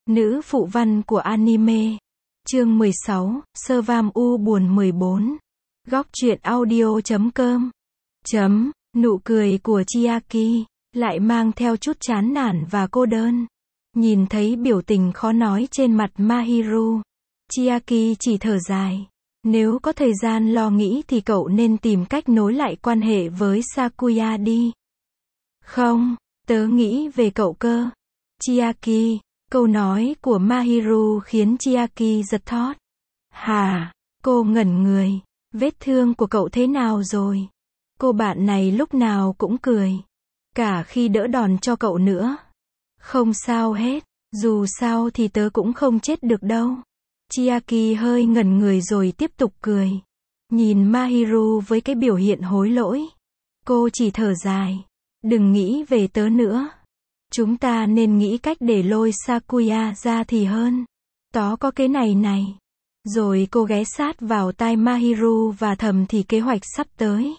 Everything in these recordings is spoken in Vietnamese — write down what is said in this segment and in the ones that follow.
Nữ phụ văn của anime. Chương 16, Sơ Vam U buồn 14. Góc truyện audio.com. Nụ cười của Chiaki lại mang theo chút chán nản và cô đơn. Nhìn thấy biểu tình khó nói trên mặt Mahiru, Chiaki chỉ thở dài. Nếu có thời gian lo nghĩ thì cậu nên tìm cách nối lại quan hệ với Sakuya đi. Không, tớ nghĩ về cậu cơ. Chiaki. Câu nói của Mahiru khiến Chiaki giật thót. Hả? Cô ngẩn người. Vết thương của cậu thế nào rồi? Cô bạn này lúc nào cũng cười. Cả khi đỡ đòn cho cậu nữa. Không sao hết. Dù sao thì tớ cũng không chết được đâu. Chiaki hơi ngẩn người rồi tiếp tục cười. Nhìn Mahiru với cái biểu hiện hối lỗi. Cô chỉ thở dài. Đừng nghĩ về tớ nữa. Chúng ta nên nghĩ cách để lôi Sakuya ra thì hơn. Tó có cái này. Rồi cô ghé sát vào tai Mahiru và thầm thì kế hoạch sắp tới.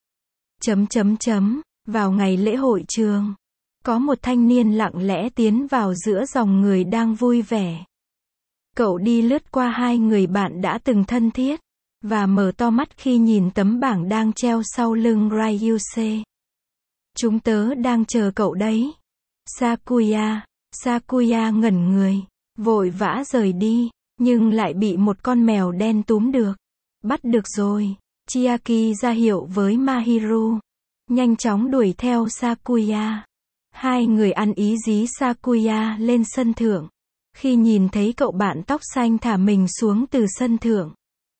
Vào ngày lễ hội trường, có một thanh niên lặng lẽ tiến vào giữa dòng người đang vui vẻ. Cậu đi lướt qua hai người bạn đã từng thân thiết, và mở to mắt khi nhìn tấm bảng đang treo sau lưng Ryuse. Chúng tớ đang chờ cậu đấy. Sakuya ngẩn người, vội vã rời đi, nhưng lại bị một con mèo đen túm được. Bắt được rồi. Chiaki ra hiệu với Mahiru. Nhanh chóng đuổi theo Sakuya. Hai người ăn ý dí Sakuya lên sân thượng. Khi nhìn thấy cậu bạn tóc xanh thả mình xuống từ sân thượng,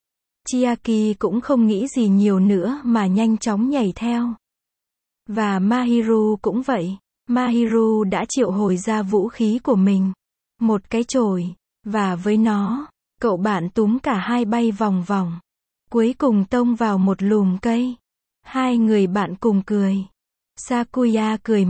Chiaki cũng không nghĩ gì nhiều nữa mà nhanh chóng nhảy theo. Và Mahiru cũng vậy. Mahiru đã triệu hồi ra vũ khí của mình. Một cái chổi. Và với nó, cậu bạn túm cả hai bay vòng vòng. Cuối cùng tông vào một lùm cây. Hai người bạn cùng cười. Sakuya cười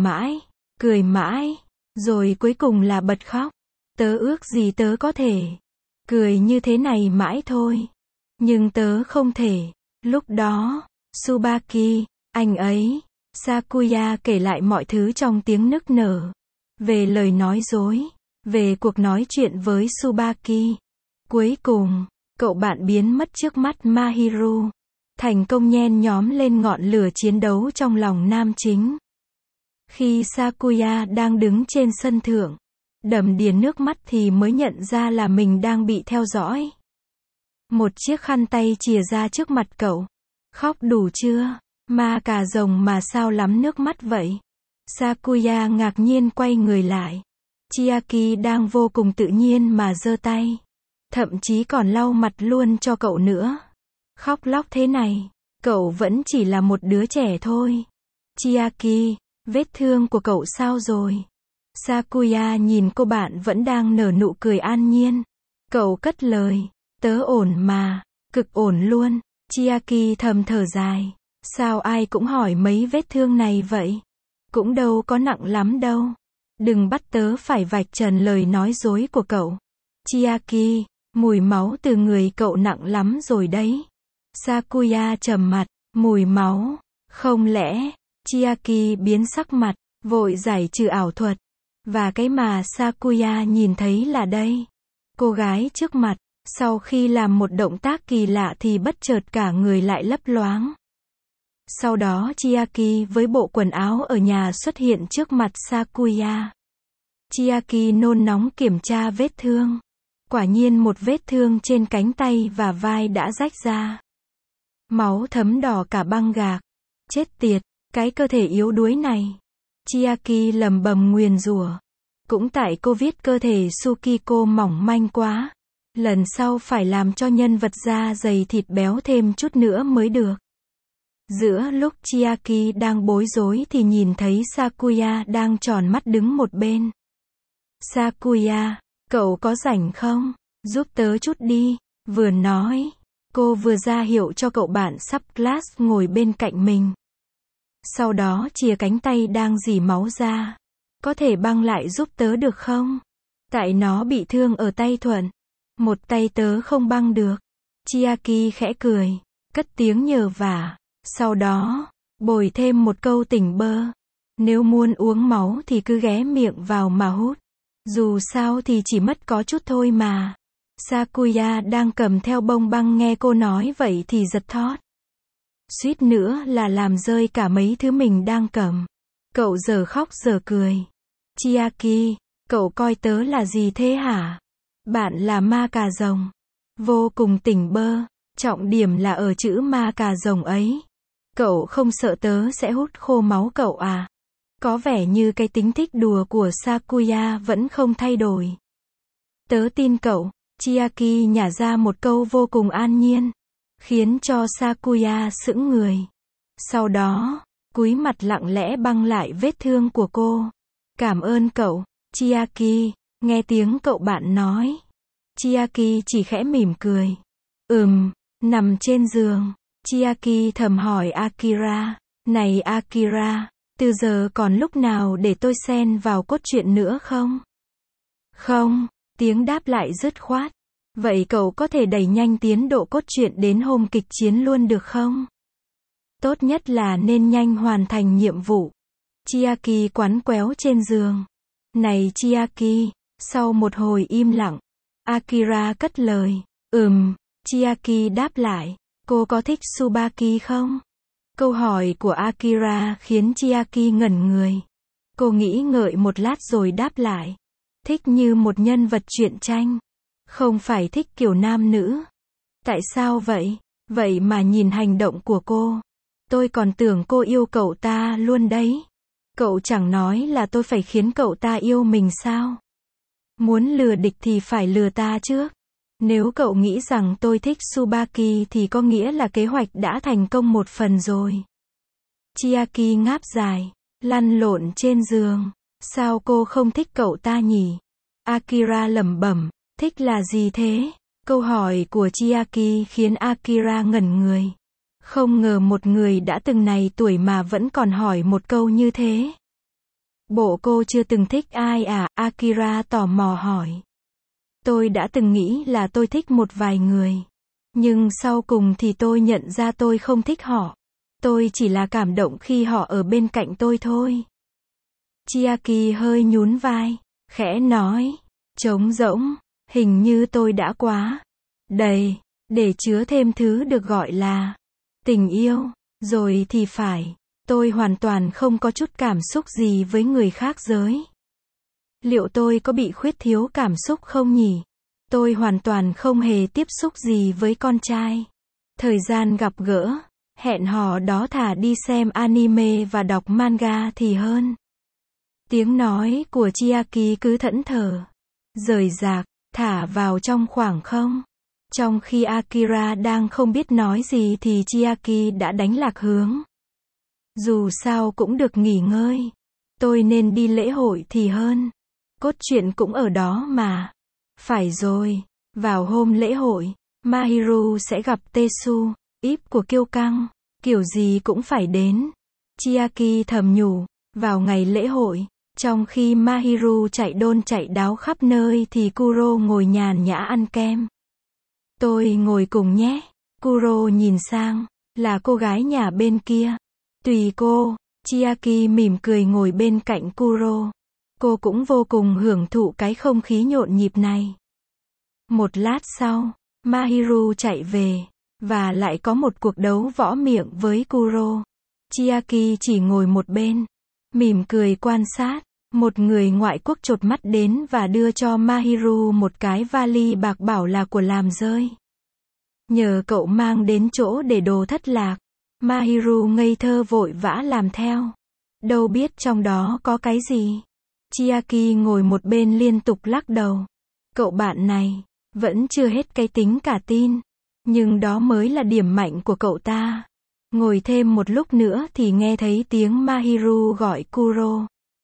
mãi. Rồi cuối cùng là bật khóc. Tớ ước gì tớ có thể cười như thế này mãi thôi. Nhưng tớ không thể. Lúc đó, Tsubaki, anh ấy. Sakuya kể lại mọi thứ trong tiếng nức nở. Về lời nói dối. Về cuộc nói chuyện với Tsubaki. Cuối cùng, cậu bạn biến mất trước mắt Mahiru. Thành công nhen nhóm lên ngọn lửa chiến đấu trong lòng nam chính. Khi Sakuya đang đứng trên sân thượng, đầm đìa nước mắt thì mới nhận ra là mình đang bị theo dõi. Một chiếc khăn tay chìa ra trước mặt cậu. Khóc đủ chưa? Ma cà rồng mà sao lắm nước mắt vậy? Sakuya ngạc nhiên quay người lại. Chiaki đang vô cùng tự nhiên mà giơ tay. Thậm chí còn lau mặt luôn cho cậu nữa. Khóc lóc thế này, cậu vẫn chỉ là một đứa trẻ thôi. Chiaki, vết thương của cậu sao rồi? Sakuya nhìn cô bạn vẫn đang nở nụ cười an nhiên. Cậu cất lời, tớ ổn mà, cực ổn luôn. Chiaki thầm thở dài. Sao ai cũng hỏi mấy vết thương này vậy? Cũng đâu có nặng lắm đâu. Đừng bắt tớ phải vạch trần lời nói dối của cậu. Chiaki, mùi máu từ người cậu nặng lắm rồi đấy. Sakuya trầm mặt, mùi máu. Không lẽ, Chiaki biến sắc mặt, vội giải trừ ảo thuật. Và cái mà Sakuya nhìn thấy là đây. Cô gái trước mặt, sau khi làm một động tác kỳ lạ thì bất chợt cả người lại lấp loáng. Sau đó Chiaki với bộ quần áo ở nhà xuất hiện trước mặt Sakuya. Chiaki nôn nóng kiểm tra vết thương. Quả nhiên một vết thương trên cánh tay và vai đã rách ra. Máu thấm đỏ cả băng gạc. Chết tiệt, cái cơ thể yếu đuối này. Chiaki lầm bầm nguyền rủa. Cũng tại cô viết cơ thể Tsukiko mỏng manh quá. Lần sau phải làm cho nhân vật da dày thịt béo thêm chút nữa mới được. Giữa lúc Chiaki đang bối rối thì nhìn thấy Sakuya đang tròn mắt đứng một bên. Sakuya, cậu có rảnh không? Giúp tớ chút đi. Vừa nói, cô vừa ra hiệu cho cậu bạn subclass ngồi bên cạnh mình. Sau đó chìa cánh tay đang rỉ máu ra. Có thể băng lại giúp tớ được không? Tại nó bị thương ở tay thuận. Một tay tớ không băng được. Chiaki khẽ cười, cất tiếng nhờ vả. Sau đó, bồi thêm một câu tỉnh bơ. Nếu muốn uống máu thì cứ ghé miệng vào mà hút. Dù sao thì chỉ mất có chút thôi mà. Sakuya đang cầm theo bông băng nghe cô nói vậy thì giật thót. Suýt nữa là làm rơi cả mấy thứ mình đang cầm. Cậu giờ khóc giờ cười. Chiaki, cậu coi tớ là gì thế hả? Bạn là ma cà rồng. Vô cùng tỉnh bơ. Trọng điểm là ở chữ ma cà rồng ấy. Cậu không sợ tớ sẽ hút khô máu cậu à? Có vẻ như cái tính thích đùa của Sakuya vẫn không thay đổi. Tớ tin cậu. Chiaki nhả ra một câu vô cùng an nhiên, khiến cho Sakuya sững người. Sau đó, cúi mặt lặng lẽ băng lại vết thương của cô. Cảm ơn cậu, Chiaki, nghe tiếng cậu bạn nói. Chiaki chỉ khẽ mỉm cười. Nằm trên giường, Chiaki thầm hỏi Akira, này Akira, từ giờ còn lúc nào để tôi xen vào cốt truyện nữa không? Không, tiếng đáp lại dứt khoát. Vậy cậu có thể đẩy nhanh tiến độ cốt truyện đến hôm kịch chiến luôn được không? Tốt nhất là nên nhanh hoàn thành nhiệm vụ. Chiaki quắn quéo trên giường. Này Chiaki, sau một hồi im lặng, Akira cất lời. Chiaki đáp lại. Cô có thích Tsubaki không? Câu hỏi của Akira khiến Chiaki ngẩn người. Cô nghĩ ngợi một lát rồi đáp lại. Thích như một nhân vật truyện tranh. Không phải thích kiểu nam nữ. Tại sao vậy? Vậy mà nhìn hành động của cô, tôi còn tưởng cô yêu cậu ta luôn đấy. Cậu chẳng nói là tôi phải khiến cậu ta yêu mình sao? Muốn lừa địch thì phải lừa ta trước. Nếu cậu nghĩ rằng tôi thích Tsubaki thì có nghĩa là kế hoạch đã thành công một phần rồi. Chiaki ngáp dài, lăn lộn trên giường. Sao cô không thích cậu ta nhỉ? Akira lẩm bẩm. Thích là gì thế? Câu hỏi của Chiaki khiến Akira ngẩn người. Không ngờ một người đã từng này tuổi mà vẫn còn hỏi một câu như thế. Bộ cô chưa từng thích ai à? Akira tò mò hỏi. Tôi đã từng nghĩ là tôi thích một vài người. Nhưng sau cùng thì tôi nhận ra tôi không thích họ. Tôi chỉ là cảm động khi họ ở bên cạnh tôi thôi. Chiaki hơi nhún vai, khẽ nói. Trống rỗng. Hình như tôi đã quá đầy, để chứa thêm thứ được gọi là tình yêu, rồi thì phải. Tôi hoàn toàn không có chút cảm xúc gì với người khác giới. Liệu tôi có bị khuyết thiếu cảm xúc không nhỉ? Tôi hoàn toàn không hề tiếp xúc gì với con trai. Thời gian gặp gỡ, hẹn hò đó thà đi xem anime và đọc manga thì hơn. Tiếng nói của Chiaki cứ thẫn thờ, rời rạc, thả vào trong khoảng không. Trong khi Akira đang không biết nói gì thì Chiaki đã đánh lạc hướng. Dù sao cũng được nghỉ ngơi. Tôi nên đi lễ hội thì hơn. Cốt truyện cũng ở đó mà. Phải rồi, vào hôm lễ hội, Mahiru sẽ gặp Tetsu, íp của kiêu căng. Kiểu gì cũng phải đến. Chiaki thầm nhủ, vào ngày lễ hội. Trong khi Mahiru chạy đôn chạy đáo khắp nơi thì Kuro ngồi nhàn nhã ăn kem. Tôi ngồi cùng nhé. Kuro nhìn sang, là cô gái nhà bên kia. Tùy cô. Chiaki mỉm cười ngồi bên cạnh Kuro. Cô cũng vô cùng hưởng thụ cái không khí nhộn nhịp này. Một lát sau, Mahiru chạy về, và lại có một cuộc đấu võ miệng với Kuro. Chiaki chỉ ngồi một bên, mỉm cười quan sát. Một người ngoại quốc chột mắt đến và đưa cho Mahiru một cái vali bạc bảo là của làm rơi. Nhờ cậu mang đến chỗ để đồ thất lạc. Mahiru ngây thơ vội vã làm theo. Đâu biết trong đó có cái gì. Chiaki ngồi một bên liên tục lắc đầu. Cậu bạn này, vẫn chưa hết cái tính cả tin. Nhưng đó mới là điểm mạnh của cậu ta. Ngồi thêm một lúc nữa thì nghe thấy tiếng Mahiru gọi Kuro.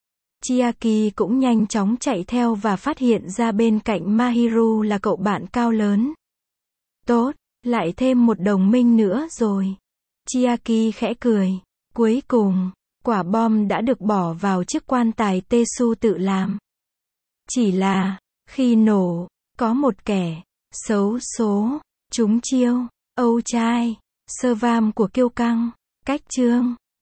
Chiaki cũng nhanh chóng chạy theo và phát hiện ra bên cạnh Mahiru là cậu bạn cao lớn. Tốt, lại thêm một đồng minh nữa rồi. Chiaki khẽ cười. Cuối cùng, quả bom đã được bỏ vào chiếc quan tài Tetsu tự làm. Chỉ là, khi nổ, có một kẻ xấu số trúng chiêu. Âu trai, sơ vam của kiêu căng. Cách chương